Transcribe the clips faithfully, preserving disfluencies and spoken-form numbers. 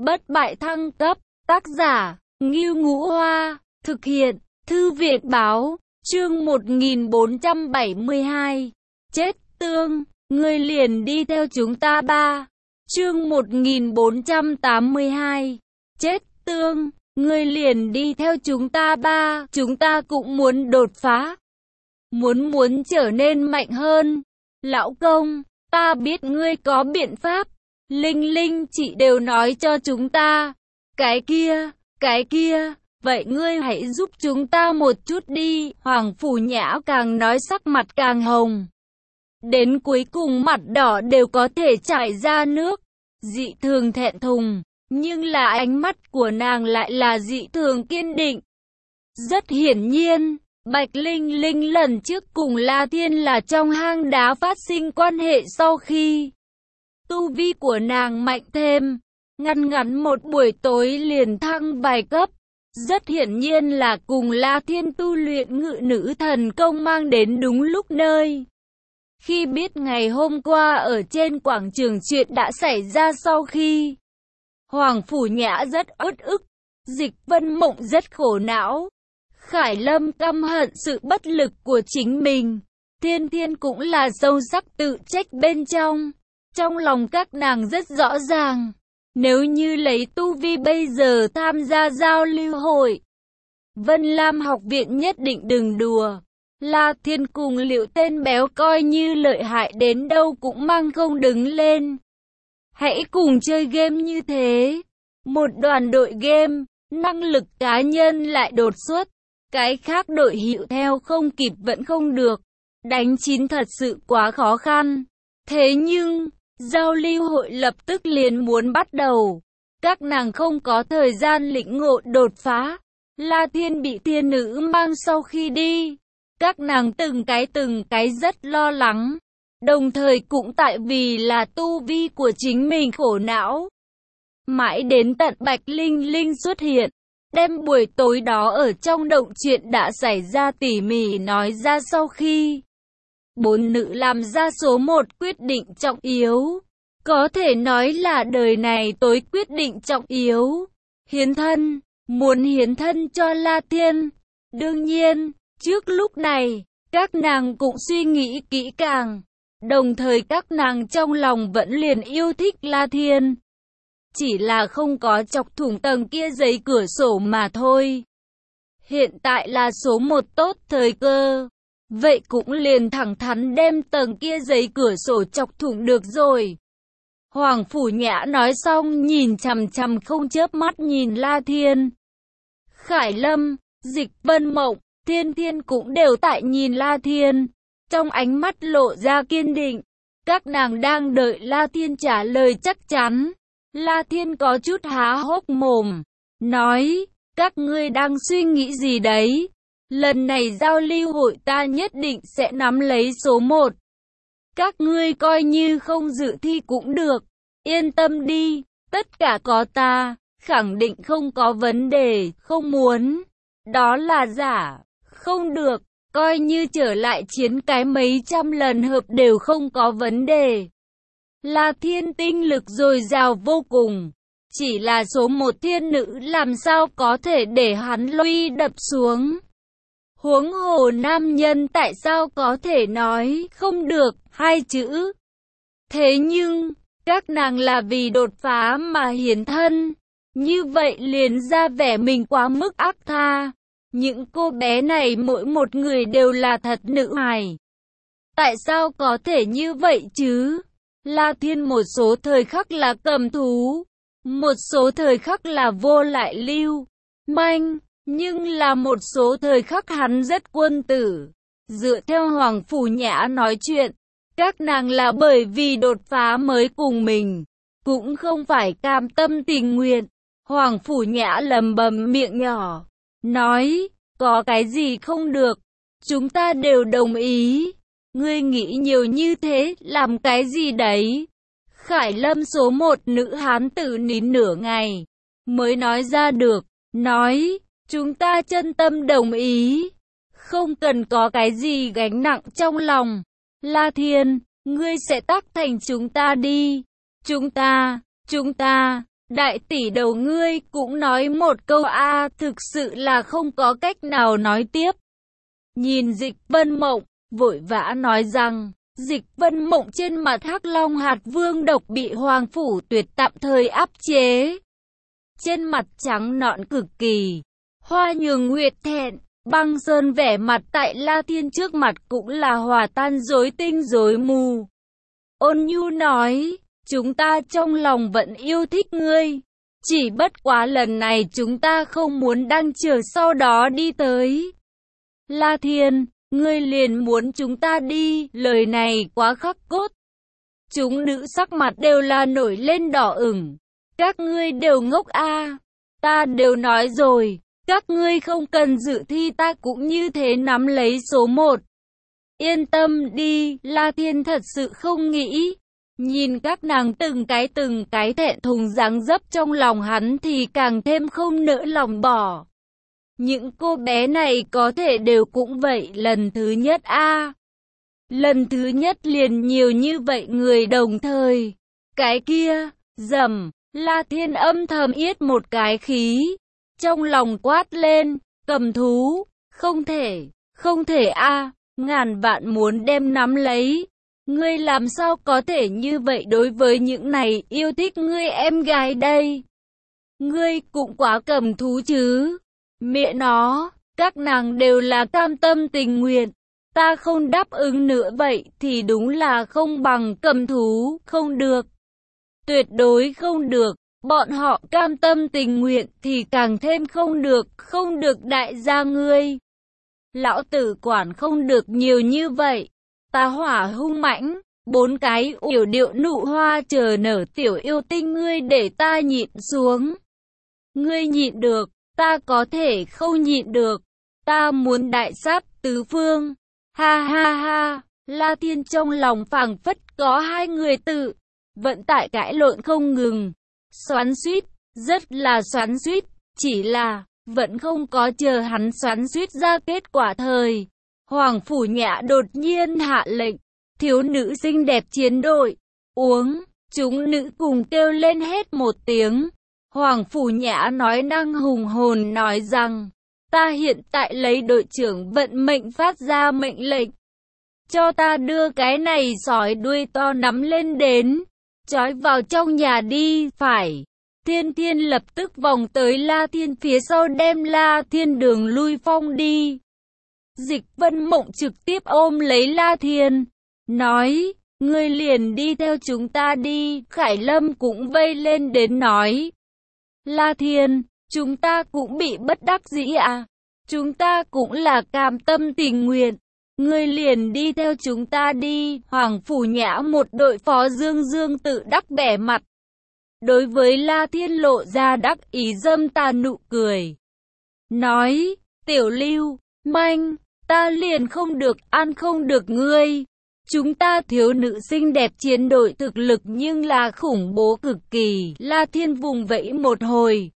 bất bại thăng cấp, tác giả, Ngưu Ngũ Hoa, thực hiện, Thư viện Báo, chương một nghìn bốn trăm bảy mươi hai, chết tương, ngươi liền đi theo chúng ta ba, chương một nghìn bốn trăm tám mươi hai, chết tương, ngươi liền đi theo chúng ta ba, chúng ta cũng muốn đột phá, muốn muốn trở nên mạnh hơn, lão công, ta biết ngươi có biện pháp, Linh Linh chị đều nói cho chúng ta, cái kia, cái kia, vậy ngươi hãy giúp chúng ta một chút đi, Hoàng Phủ Nhã càng nói sắc mặt càng hồng, đến cuối cùng mặt đỏ đều có thể chảy ra nước, dị thường thẹn thùng, nhưng là ánh mắt của nàng lại là dị thường kiên định. Rất hiển nhiên, Bạch Linh Linh lần trước cùng La Thiên là trong hang đá phát sinh quan hệ sau khi tu vi của nàng mạnh thêm, ngắn ngắn một buổi tối liền thăng vài cấp. Rất hiển nhiên là cùng La Thiên tu luyện ngự nữ thần công mang đến đúng lúc nơi. Khi biết ngày hôm qua ở trên quảng trường chuyện đã xảy ra sau khi Hoàng Phủ Nhã rất uất ức, Dịch Vân Mộng rất khổ não, Khải Lâm căm hận sự bất lực của chính mình, Thiên Thiên cũng là sâu sắc tự trách bên trong. Trong lòng các nàng rất rõ ràng, nếu như lấy tu vi bây giờ tham gia giao lưu hội, Vân Lam học viện nhất định đừng đùa. La Thiên cùng Liệu tên béo coi như lợi hại đến đâu cũng mang không đứng lên. Hãy cùng chơi game như thế. Một đoàn đội game, năng lực cá nhân lại đột xuất. Cái khác đội hữu theo không kịp vẫn không được. Đánh chín thật sự quá khó khăn. Thế nhưng, giao lưu hội lập tức liền muốn bắt đầu. Các nàng không có thời gian lĩnh ngộ đột phá. La Thiên bị thiên nữ mang sau khi đi. Các nàng từng cái từng cái rất lo lắng. Đồng thời cũng tại vì là tu vi của chính mình khổ não. Mãi đến tận Bạch Linh Linh xuất hiện. Đem buổi tối đó ở trong động chuyện đã xảy ra tỉ mỉ nói ra sau khi bốn nữ làm ra số một quyết định trọng yếu. Có thể nói là đời này tối quyết định trọng yếu. Hiến thân, muốn hiến thân cho La Thiên. Đương nhiên, trước lúc này, các nàng cũng suy nghĩ kỹ càng. Đồng thời các nàng trong lòng vẫn liền yêu thích La Thiên. Chỉ là không có chọc thủng tầng kia giấy cửa sổ mà thôi. Hiện tại là số một tốt thời cơ. Vậy cũng liền thẳng thắn đem tầng kia giấy cửa sổ chọc thủng được rồi. Hoàng Phủ Nhã nói xong nhìn chằm chằm không chớp mắt nhìn La Thiên. Khải Lâm, Dịch Vân Mộng, Thiên Thiên cũng đều tại nhìn La Thiên. Trong ánh mắt lộ ra kiên định. Các nàng đang đợi La Thiên trả lời chắc chắn. La Thiên có chút há hốc mồm. Nói, các ngươi đang suy nghĩ gì đấy? Lần này giao lưu hội ta nhất định sẽ nắm lấy số một. Các ngươi coi như không dự thi cũng được. Yên tâm đi, tất cả có ta, khẳng định không có vấn đề, không muốn. Đó là giả, không được, coi như trở lại chiến cái mấy trăm lần hợp đều không có vấn đề. La Thiên tinh lực dồi dào vô cùng, chỉ là số một thiên nữ làm sao có thể để hắn lui đập xuống. Huống hồ nam nhân tại sao có thể nói không được hai chữ. Thế nhưng, các nàng là vì đột phá mà hiến thân, như vậy liền ra vẻ mình quá mức ác tha. Những cô bé này mỗi một người đều là thật nữ hài. Tại sao có thể như vậy chứ? La Thiên một số thời khắc là cầm thú, một số thời khắc là vô lại lưu, manh, nhưng là một số thời khắc hắn rất quân tử. Dựa theo Hoàng Phủ Nhã nói chuyện, các nàng là bởi vì đột phá mới cùng mình, cũng không phải cam tâm tình nguyện. Hoàng Phủ Nhã lầm bầm miệng nhỏ, nói, có cái gì không được, chúng ta đều đồng ý. Ngươi nghĩ nhiều như thế, làm cái gì đấy? Khải Lâm số một nữ hán tử nín nửa ngày, mới nói ra được, nói, chúng ta chân tâm đồng ý, không cần có cái gì gánh nặng trong lòng. La Thiên, ngươi sẽ tác thành chúng ta đi, chúng ta, chúng ta, Đại tỷ đầu ngươi cũng nói một câu a, thực sự là không có cách nào nói tiếp. Nhìn Dịch Vân Mộng, vội vã nói rằng, Dịch Vân Mộng trên mặt Hắc Long hạt vương độc bị Hoàng Phủ Tuyệt tạm thời áp chế. Trên mặt trắng nõn cực kỳ, Hoa Nhường Nguyệt thẹn, băng sơn vẻ mặt tại La Thiên trước mặt cũng là hòa tan rối tinh rối mù. Ôn nhu nói, chúng ta trong lòng vẫn yêu thích ngươi, chỉ bất quá lần này chúng ta không muốn đang chờ sau đó đi tới. La Thiên, ngươi liền muốn chúng ta đi, lời này quá khắc cốt. Chúng nữ sắc mặt đều là nổi lên đỏ ửng. Các ngươi đều ngốc a, ta đều nói rồi, các ngươi không cần dự thi, ta cũng như thế nắm lấy số một. Yên tâm đi, La Thiên thật sự không nghĩ. Nhìn các nàng từng cái từng cái thẹn thùng dáng dấp trong lòng hắn thì càng thêm không nỡ lòng bỏ. Những cô bé này có thể đều cũng vậy lần thứ nhất a. Lần thứ nhất liền nhiều như vậy người đồng thời. Cái kia, rầm, La Thiên âm thầm yết một cái khí. Trong lòng quát lên, cầm thú, không thể, không thể a, ngàn vạn muốn đem nắm lấy. Ngươi làm sao có thể như vậy đối với những này yêu thích ngươi em gái đây? Ngươi cũng quá cầm thú chứ. Mẹ nó, các nàng đều là cam tâm tình nguyện. Ta không đáp ứng nữa vậy thì đúng là không bằng cầm thú, không được. Tuyệt đối không được. Bọn họ cam tâm tình nguyện thì càng thêm không được, không được đại gia ngươi. Lão tử quản không được nhiều như vậy. Ta hỏa hung mãnh, bốn cái yểu điệu nụ hoa chờ nở tiểu yêu tinh ngươi để ta nhịn xuống. Ngươi nhịn được, ta có thể không nhịn được. Ta muốn đại sát tứ phương. Ha ha ha, La Thiên trong lòng phảng phất có hai người tự vận tải cãi lộn không ngừng. Xoắn xuýt, rất là xoắn xuýt, chỉ là vẫn không có chờ hắn xoắn xuýt ra kết quả thời. Hoàng Phủ Nhã đột nhiên hạ lệnh, thiếu nữ xinh đẹp chiến đội, uống, chúng nữ cùng kêu lên hết một tiếng. Hoàng Phủ Nhã nói năng hùng hồn nói rằng, ta hiện tại lấy đội trưởng vận mệnh phát ra mệnh lệnh. Cho ta đưa cái này sói đuôi to nắm lên đến, trói vào trong nhà đi, phải. Thiên Thiên lập tức vòng tới La Thiên phía sau đem La Thiên đường lui phong đi. Dịch Vân Mộng trực tiếp ôm lấy La Thiên, nói, ngươi liền đi theo chúng ta đi. Khải Lâm cũng vây lên đến nói, La Thiên, chúng ta cũng bị bất đắc dĩ à, chúng ta cũng là cam tâm tình nguyện. Ngươi liền đi theo chúng ta đi. Hoàng Phủ Nhã một đội phó dương dương tự đắc bẻ mặt. Đối với La Thiên lộ ra đắc ý dâm tà nụ cười. Nói, tiểu lưu, manh, ta liền không được ăn không được ngươi. Chúng ta thiếu nữ xinh đẹp chiến đội thực lực nhưng là khủng bố cực kỳ. La Thiên vùng vẫy một hồi.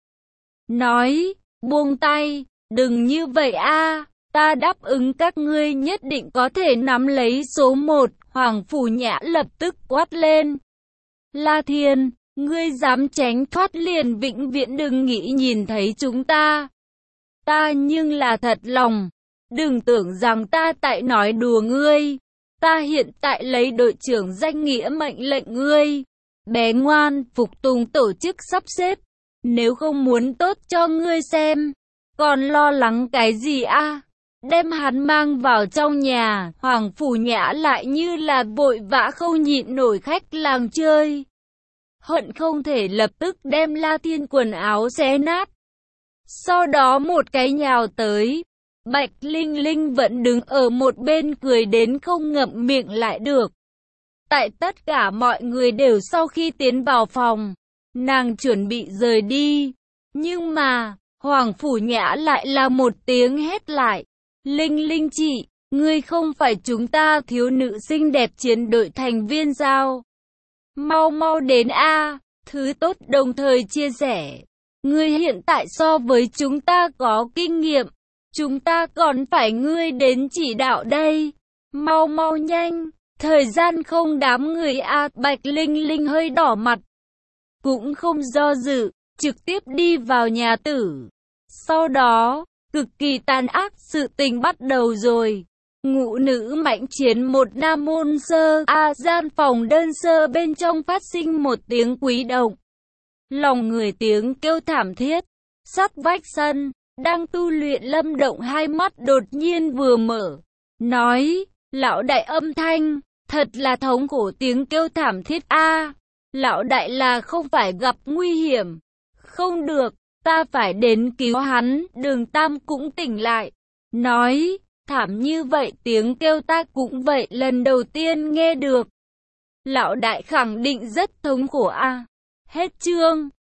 Nói, buông tay, đừng như vậy a. Ta đáp ứng các ngươi nhất định có thể nắm lấy số một. Hoàng Phủ Nhã lập tức quát lên. La Thiên, ngươi dám tránh thoát liền vĩnh viễn đừng nghĩ nhìn thấy chúng ta. Ta nhưng là thật lòng. Đừng tưởng rằng ta tại nói đùa ngươi. Ta hiện tại lấy đội trưởng danh nghĩa mệnh lệnh ngươi. Bé ngoan, phục tùng tổ chức sắp xếp. Nếu không muốn tốt cho ngươi xem, còn lo lắng cái gì a? Đem hắn mang vào trong nhà. Hoàng Phủ Nhã lại như là vội vã không nhịn nổi khách làng chơi. Hận không thể lập tức đem La Thiên quần áo xé nát. Sau đó một cái nhào tới. Bạch Linh Linh vẫn đứng ở một bên cười đến không ngậm miệng lại được. Tại tất cả mọi người đều sau khi tiến vào phòng, nàng chuẩn bị rời đi. Nhưng mà, Hoàng Phủ Nhã lại là một tiếng hét lại. Linh Linh chị, ngươi không phải chúng ta thiếu nữ xinh đẹp chiến đội thành viên sao? Mau mau đến a, thứ tốt đồng thời chia sẻ. Ngươi hiện tại so với chúng ta có kinh nghiệm, chúng ta còn phải ngươi đến chỉ đạo đây. Mau mau nhanh, thời gian không đám người a. Bạch Linh Linh hơi đỏ mặt. cũng không do dự, trực tiếp đi vào nhà tử. Sau đó, cực kỳ tàn ác sự tình bắt đầu rồi. Ngũ nữ mãnh chiến một nam môn sơ, a gian phòng đơn sơ bên trong phát sinh một tiếng quý động. Lòng người tiếng kêu thảm thiết, sát vách sân, đang tu luyện Lâm Động hai mắt đột nhiên vừa mở, nói, lão đại âm thanh, thật là thống khổ tiếng kêu thảm thiết a. Lão đại là không phải gặp nguy hiểm, không được, ta phải đến cứu hắn. Đường Tam cũng tỉnh lại, nói, thảm như vậy tiếng kêu ta cũng vậy lần đầu tiên nghe được. Lão đại khẳng định rất thống khổ a. Hết chương.